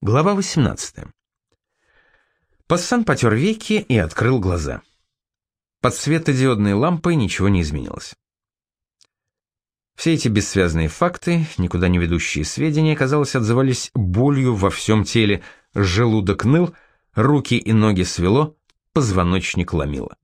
Глава 18. Пассан потер веки и открыл глаза. Под светодиодной лампой ничего не изменилось. Все эти бессвязные факты, никуда не ведущие сведения, казалось, отзывались болью во всем теле, желудок ныл, руки и ноги свело, позвоночник ломило.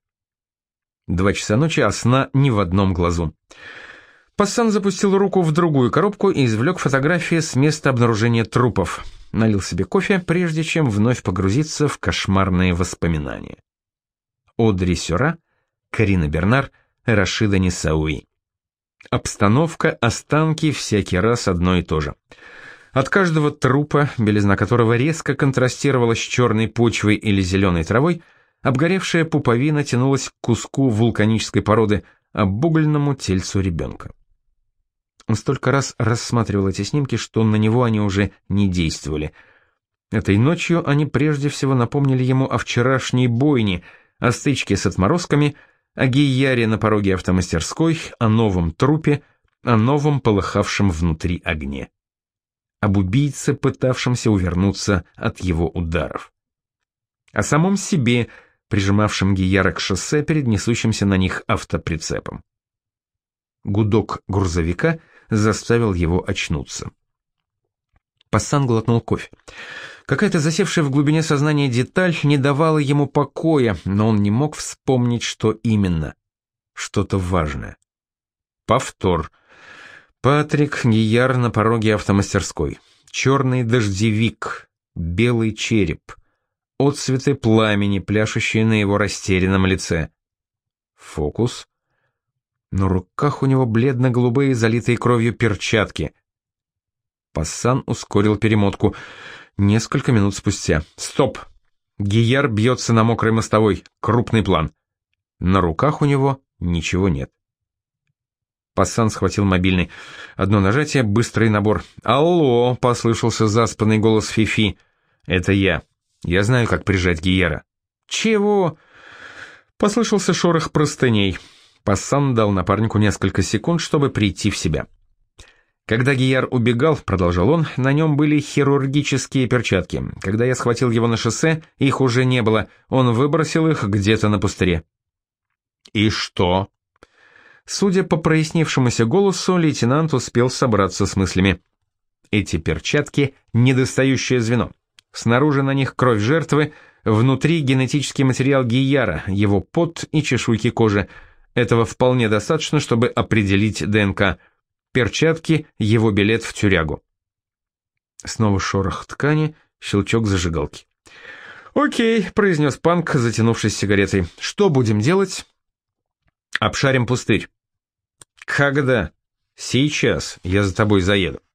2 часа ночи, а сна ни в одном глазу. Пассан запустил руку в другую коробку и извлек фотографии с места обнаружения трупов. Налил себе кофе, прежде чем вновь погрузиться в кошмарные воспоминания. Одри Сюра, Карина Бернар, Рашида Нисауи. Обстановка, останки, всякий раз одно и то же. От каждого трупа, белизна которого резко контрастировала с черной почвой или зеленой травой, обгоревшая пуповина тянулась к куску вулканической породы, обугленному тельцу ребенка. Он столько раз рассматривал эти снимки, что на него они уже не действовали. Этой ночью они прежде всего напомнили ему о вчерашней бойне, о стычке с отморозками, о Гийяре на пороге автомастерской, о новом трупе, о новом полыхавшем внутри огне. Об убийце, пытавшемся увернуться от его ударов. О самом себе, прижимавшем Гийяра к шоссе перед несущимся на них автоприцепом. Гудок грузовика заставил его очнуться. Пассан глотнул кофе. Какая-то засевшая в глубине сознания деталь не давала ему покоя, но он не мог вспомнить, что именно. Что-то важное. Повтор. Патрик Гийяр на пороге автомастерской. Черный дождевик. Белый череп. Отцветы пламени, пляшущие на его растерянном лице. Фокус. На руках у него бледно-голубые, залитые кровью перчатки. Пассан ускорил перемотку. Несколько минут спустя. Стоп! Гийяр бьется на мокрой мостовой. Крупный план. На руках у него ничего нет. Пассан схватил мобильный. Одно нажатие, быстрый набор. «Алло!» — послышался заспанный голос Фифи. «Это я. Я знаю, как прижать Гийяра». «Чего?» Послышался шорох простыней. Пассан дал напарнику несколько секунд, чтобы прийти в себя. «Когда Гийяр убегал, — продолжал он, — на нем были хирургические перчатки. Когда я схватил его на шоссе, их уже не было. Он выбросил их где-то на пустыре». «И что?» Судя по прояснившемуся голосу, лейтенант успел собраться с мыслями. «Эти перчатки — недостающее звено. Снаружи на них кровь жертвы, внутри генетический материал Гийяра, его пот и чешуйки кожи. Этого вполне достаточно, чтобы определить ДНК. Перчатки — его билет в тюрягу». Снова шорох ткани, щелчок зажигалки. «Окей», — произнес Панк, затянувшись сигаретой. «Что будем делать?» «Обшарим пустырь». «Когда?» «Сейчас. Я за тобой заеду».